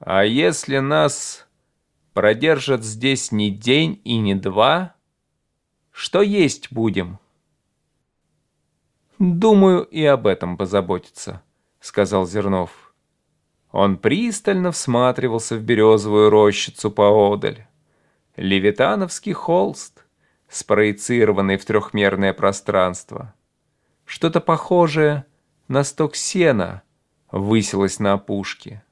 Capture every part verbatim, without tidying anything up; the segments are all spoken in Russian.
А если нас продержат здесь не день и не два, что есть будем? Думаю, и об этом позаботиться, сказал Зернов. Он пристально всматривался в березовую рощицу поодаль. Левитановский холст, спроецированный в трехмерное пространство. Что-то похожее на сток сена высилось на опушке.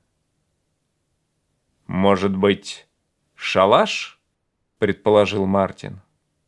«Может быть, шалаш?» — предположил Мартин.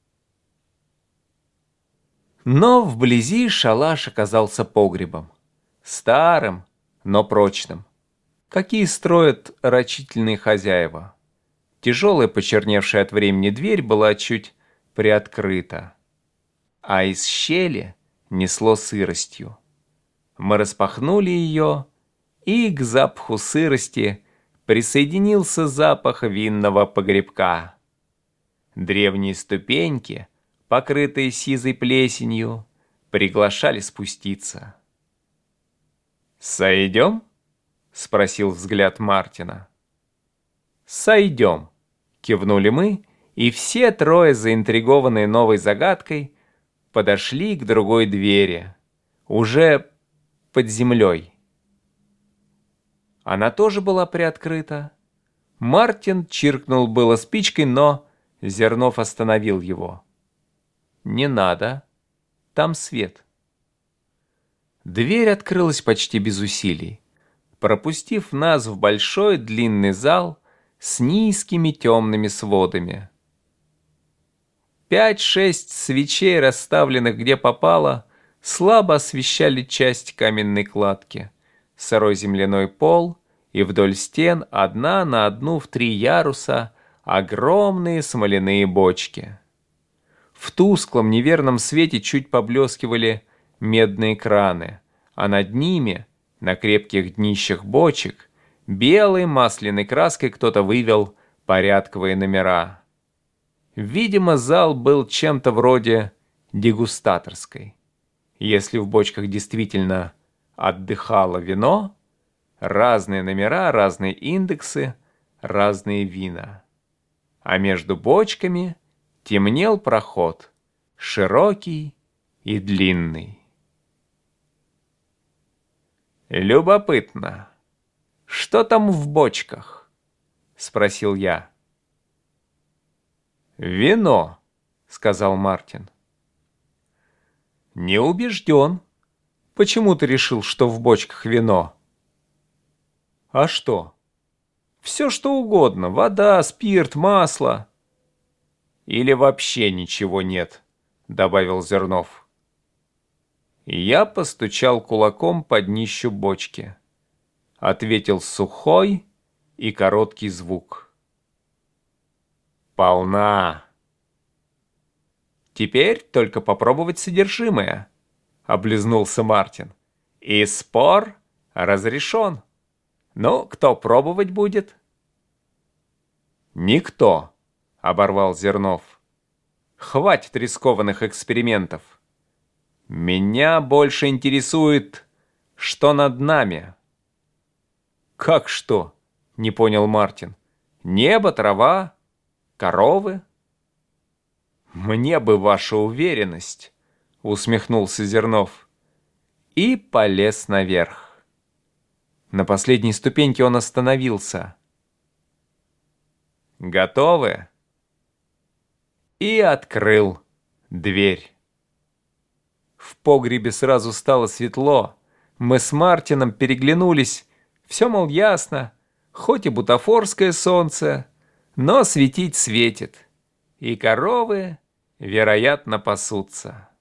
Но вблизи шалаш оказался погребом. Старым, но прочным. Какие строят рачительные хозяева. Тяжелая, почерневшая от времени дверь была чуть приоткрыта. А из щели несло сыростью. Мы распахнули ее, и к запаху сырости присоединился запах винного погребка. Древние ступеньки, покрытые сизой плесенью, приглашали спуститься. «Сойдем?» — спросил взгляд Мартина. «Сойдем», — кивнули мы, и все трое, заинтригованные новой загадкой, подошли к другой двери, уже под землей. Она тоже была приоткрыта. Мартин чиркнул было спичкой, но Зернов остановил его. «Не надо, там свет». Дверь открылась почти без усилий, пропустив нас в большой длинный зал с низкими темными сводами. Пять-шесть свечей, расставленных где попало, слабо освещали часть каменной кладки, сырой земляной пол и вдоль стен одна на одну в три яруса огромные смоляные бочки. В тусклом неверном свете чуть поблескивали медные краны, а над ними, на крепких днищах бочек, белой масляной краской кто-то вывел порядковые номера. Видимо, зал был чем-то вроде дегустаторской. Если в бочках действительно отдыхало вино, разные номера, разные индексы, разные вина. А между бочками темнел проход, широкий и длинный. «Любопытно, что там в бочках?» — спросил я. «Вино», — сказал Мартин. «Не убежден. Почему ты решил, что в бочках вино?» «А что? Все, что угодно. Вода, спирт, масло». «Или вообще ничего нет», — добавил Зернов. Я постучал кулаком по днищу бочки. Ответил сухой и короткий звук. «Полна». «Теперь только попробовать содержимое», — облизнулся Мартин. «И спор разрешен. Ну, кто пробовать будет?» «Никто», — оборвал Зернов. «Хватит рискованных экспериментов. Меня больше интересует, что над нами». «Как что?» — не понял Мартин. «Небо, трава, коровы?» «Мне бы ваша уверенность», — усмехнулся Зернов. И полез наверх. На последней ступеньке он остановился. «Готовы?» И открыл дверь. В погребе сразу стало светло. Мы с Мартином переглянулись. Все, мол, ясно, хоть и бутафорское солнце, но светить светит. И коровы, вероятно, пасутся.